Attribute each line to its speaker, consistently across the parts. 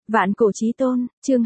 Speaker 1: Vạn cổ chí tôn, chương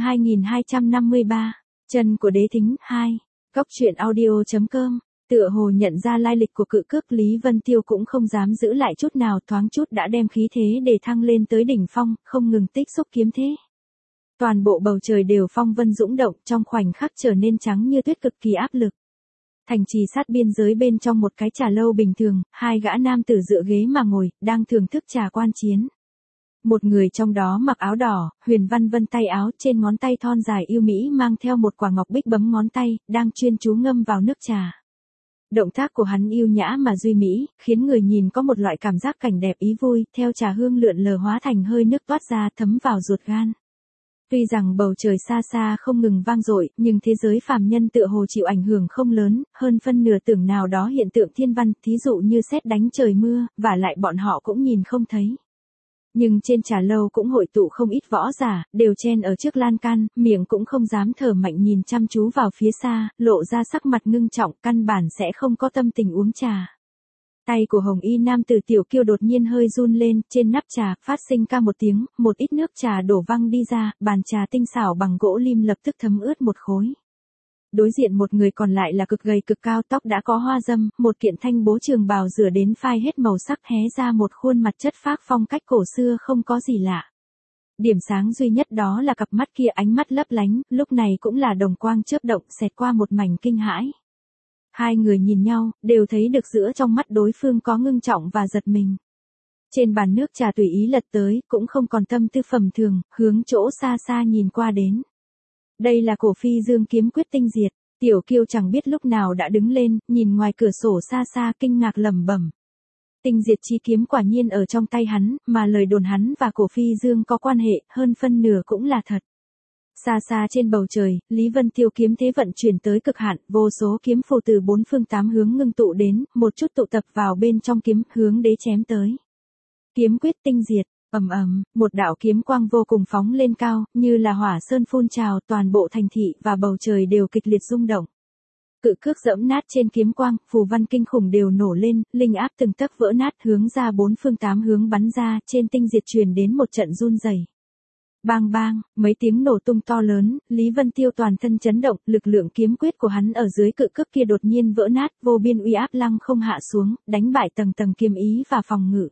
Speaker 1: 2253, chân của đế thính 2, góc truyện audio.com, tựa hồ nhận ra lai lịch của cự cước Lý Vân Tiêu cũng không dám giữ lại chút nào, thoáng chút đã đem khí thế để thăng lên tới đỉnh phong, không ngừng tích xúc kiếm thế. Toàn bộ bầu trời đều phong vân dũng động, trong khoảnh khắc trở nên trắng như tuyết, cực kỳ áp lực. Thành trì sát biên giới bên trong một cái trà lâu bình thường, hai gã nam tử dựa ghế mà ngồi, đang thưởng thức trà quan chiến. Một người trong đó mặc áo đỏ, huyền văn vân tay áo, trên ngón tay thon dài yêu mỹ mang theo một quả ngọc bích bấm ngón tay, đang chuyên chú ngâm vào nước trà. Động tác của hắn yêu nhã mà duy mỹ, khiến người nhìn có một loại cảm giác cảnh đẹp ý vui, theo trà hương lượn lờ hóa thành hơi nước toát ra thấm vào ruột gan. Tuy rằng bầu trời xa xa không ngừng vang dội, nhưng thế giới phàm nhân tựa hồ chịu ảnh hưởng không lớn, hơn phân nửa tưởng nào đó hiện tượng thiên văn, thí dụ như sét đánh trời mưa, và lại bọn họ cũng nhìn không thấy. Nhưng trên trà lâu cũng hội tụ không ít võ giả, đều chen ở trước lan can, miệng cũng không dám thở mạnh nhìn chăm chú vào phía xa, lộ ra sắc mặt ngưng trọng, căn bản sẽ không có tâm tình uống trà. Tay của hồng y nam tử Tiểu Kiêu đột nhiên hơi run lên, trên nắp trà, phát sinh ca một tiếng, một ít nước trà đổ văng đi ra, bàn trà tinh xảo bằng gỗ lim lập tức thấm ướt một khối. Đối diện một người còn lại là cực gầy cực cao, tóc đã có hoa dâm, một kiện thanh bố trường bào rửa đến phai hết màu sắc, hé ra một khuôn mặt chất phác phong cách cổ xưa không có gì lạ. Điểm sáng duy nhất đó là cặp mắt kia, ánh mắt lấp lánh, lúc này cũng là đồng quang chớp động, xẹt qua một mảnh kinh hãi. Hai người nhìn nhau, đều thấy được giữa trong mắt đối phương có ngưng trọng và giật mình. Trên bàn nước trà tùy ý lật tới, cũng không còn tâm tư phẩm thường, hướng chỗ xa xa nhìn qua đến. Đây là cổ phi dương kiếm quyết tinh diệt. Tiểu Kiêu chẳng biết lúc nào đã đứng lên, nhìn ngoài cửa sổ xa xa kinh ngạc lẩm bẩm. Tinh diệt chi kiếm quả nhiên ở trong tay hắn, mà lời đồn hắn và cổ phi dương có quan hệ, hơn phân nửa cũng là thật. Xa xa trên bầu trời, Lý Vân Tiêu kiếm thế vận chuyển tới cực hạn, vô số kiếm phù từ bốn phương tám hướng ngưng tụ đến, một chút tụ tập vào bên trong kiếm, hướng đế chém tới. Kiếm quyết tinh diệt. Ầm ầm, một đạo kiếm quang vô cùng phóng lên cao, như là hỏa sơn phun trào, toàn bộ thành thị và bầu trời đều kịch liệt rung động. Cự cước dẫm nát trên kiếm quang, phù văn kinh khủng đều nổ lên, linh áp từng tấc vỡ nát, hướng ra bốn phương tám hướng bắn ra, trên tinh diệt truyền đến một trận run rẩy. Bang bang, mấy tiếng nổ tung to lớn, Lý Vân Tiêu toàn thân chấn động, lực lượng kiếm quyết của hắn ở dưới cự cước kia đột nhiên vỡ nát, vô biên uy áp lăng không hạ xuống, đánh bại tầng tầng kiếm ý và phòng ngự.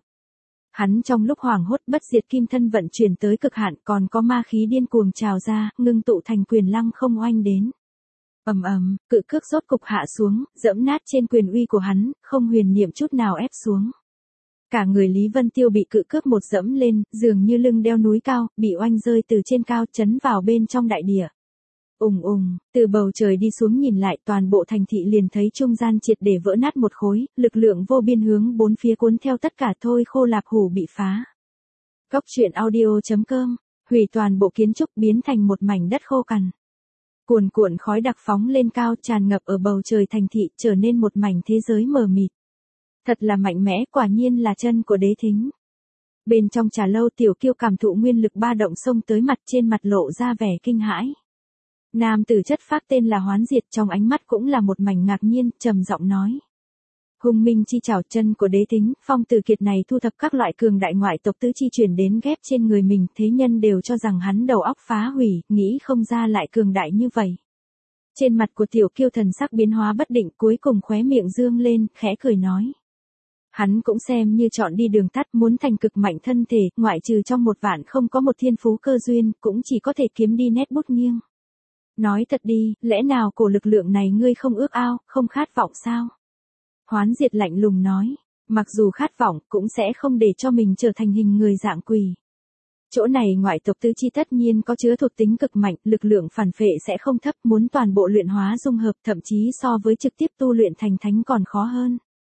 Speaker 1: Hắn trong lúc hoảng hốt bất diệt kim thân vận chuyển tới cực hạn, còn có ma khí điên cuồng trào ra, ngưng tụ thành quyền lăng không oanh đến. Ầm ầm, cự cước rốt cục hạ xuống, dẫm nát trên quyền uy của hắn, không huyền niệm chút nào ép xuống. Cả người Lý Vân Tiêu bị cự cước một dẫm lên, dường như lưng đeo núi cao, bị oanh rơi từ trên cao chấn vào bên trong đại địa. Ùng ùng, từ bầu trời đi xuống nhìn lại, toàn bộ thành thị liền thấy trung gian triệt để vỡ nát một khối, lực lượng vô biên hướng bốn phía cuốn theo tất cả, thôi khô lạp hủ bị phá. Góc truyện audio.com, hủy toàn bộ kiến trúc biến thành một mảnh đất khô cằn. Cuồn cuộn khói đặc phóng lên cao, tràn ngập ở bầu trời thành thị, trở nên một mảnh thế giới mờ mịt. Thật là mạnh mẽ, quả nhiên là chân của đế thính. Bên trong trà lâu Tiểu Kiêu cảm thụ nguyên lực ba động xông tới mặt, trên mặt lộ ra vẻ kinh hãi. Nam tử chất phác tên là Hoán Diệt, trong ánh mắt cũng là một mảnh ngạc nhiên, trầm giọng nói. Hùng minh chi chảo, chân của đế thính, Phong Tử Kiệt này thu thập các loại cường đại ngoại tộc tứ chi chuyển đến ghép trên người mình, thế nhân đều cho rằng hắn đầu óc phá hủy, nghĩ không ra lại cường đại như vậy. Trên mặt của Tiểu Kiêu thần sắc biến hóa bất định, cuối cùng khóe miệng dương lên, khẽ cười nói. Hắn cũng xem như chọn đi đường tắt, muốn thành cực mạnh thân thể, ngoại trừ trong một vạn không có một thiên phú cơ duyên, cũng chỉ có thể kiếm đi nét bút nghiêng. Nói thật đi, lẽ nào cổ lực lượng này ngươi không ước ao, không khát vọng sao? Hoán Diệt lạnh lùng nói, mặc dù khát vọng, cũng sẽ không để cho mình trở thành hình người dạng quỷ. Chỗ này ngoại tộc tứ chi tất nhiên có chứa thuộc tính cực mạnh, lực lượng phản phệ sẽ không thấp, muốn toàn bộ luyện hóa dung hợp, thậm chí so với trực tiếp tu luyện thành thánh còn khó hơn.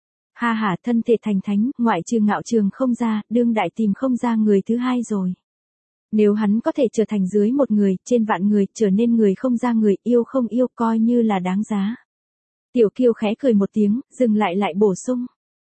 Speaker 1: Ha ha, thân thể thành thánh, ngoại trừ Ngạo Trường không ra, đương đại tìm không ra người thứ hai rồi. Nếu hắn có thể trở thành dưới một người, trên vạn người, trở nên người không ra người, yêu không yêu, coi như là đáng giá. Tiểu Kiêu khẽ cười một tiếng, dừng lại bổ sung.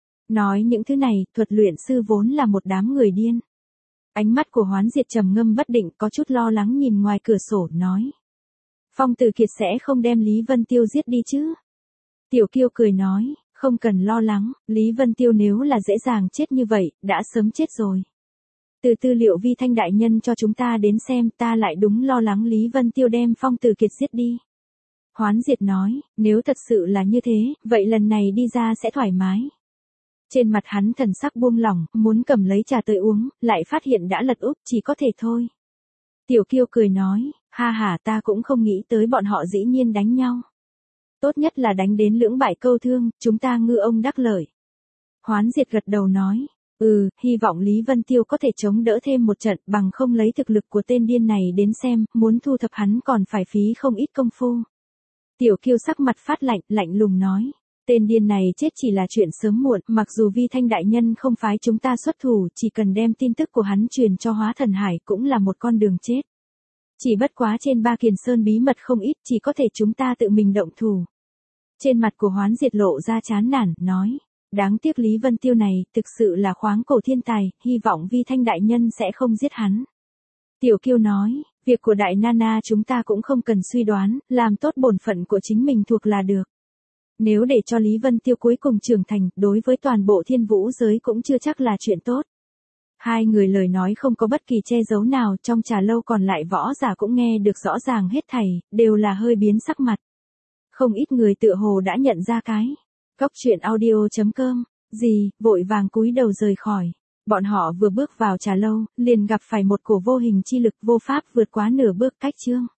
Speaker 1: Nói những thứ này, thuật luyện sư vốn là một đám người điên. Ánh mắt của Hoán Diệt trầm ngâm bất định, có chút lo lắng nhìn ngoài cửa sổ, nói. Phong Tử Kiệt sẽ không đem Lý Vân Tiêu giết đi chứ? Tiểu Kiêu cười nói, không cần lo lắng, Lý Vân Tiêu nếu là dễ dàng chết như vậy, đã sớm chết rồi. Từ tư liệu Vi Thanh đại nhân cho chúng ta đến xem, ta lại đúng lo lắng Lý Vân Tiêu đem Phong Tử Kiệt giết đi. Hoán Diệt nói, nếu thật sự là như thế, vậy lần này đi ra sẽ thoải mái. Trên mặt hắn thần sắc buông lỏng, muốn cầm lấy trà tới uống, lại phát hiện đã lật úp, chỉ có thể thôi. Tiểu Kiêu cười nói, ha ha, ta cũng không nghĩ tới bọn họ dĩ nhiên đánh nhau. Tốt nhất là đánh đến lưỡng bại câu thương, chúng ta ngư ông đắc lợi. Hoán Diệt gật đầu nói, hy vọng Lý Vân Tiêu có thể chống đỡ thêm một trận, bằng không lấy thực lực của tên điên này đến xem, muốn thu thập hắn còn phải phí không ít công phu. Tiểu Kiêu sắc mặt phát lạnh, lạnh lùng nói, tên điên này chết chỉ là chuyện sớm muộn, mặc dù Vi Thanh đại nhân không phái chúng ta xuất thủ, chỉ cần đem tin tức của hắn truyền cho Hóa Thần Hải cũng là một con đường chết. Chỉ bất quá trên Ba Kiền Sơn bí mật không ít, chỉ có thể chúng ta tự mình động thủ. Trên mặt của Hoán Diệt lộ ra chán nản, nói, đáng tiếc Lý Vân Tiêu này, thực sự là khoáng cổ thiên tài, hy vọng Vi Thanh đại nhân sẽ không giết hắn. Tiểu Kiêu nói, việc của Đại Nana chúng ta cũng không cần suy đoán, làm tốt bổn phận của chính mình thuộc là được. Nếu để cho Lý Vân Tiêu cuối cùng trưởng thành, đối với toàn bộ thiên vũ giới cũng chưa chắc là chuyện tốt. Hai người lời nói không có bất kỳ che giấu nào, trong trà lâu còn lại võ giả cũng nghe được rõ ràng hết thảy, đều là hơi biến sắc mặt. Không ít người tựa hồ đã nhận ra cái. Cóc truyện audio.com, gì, vội vàng cúi đầu rời khỏi. Bọn họ vừa bước vào trà lâu, liền gặp phải một cổ vô hình chi lực vô pháp vượt quá nửa bước cách chương.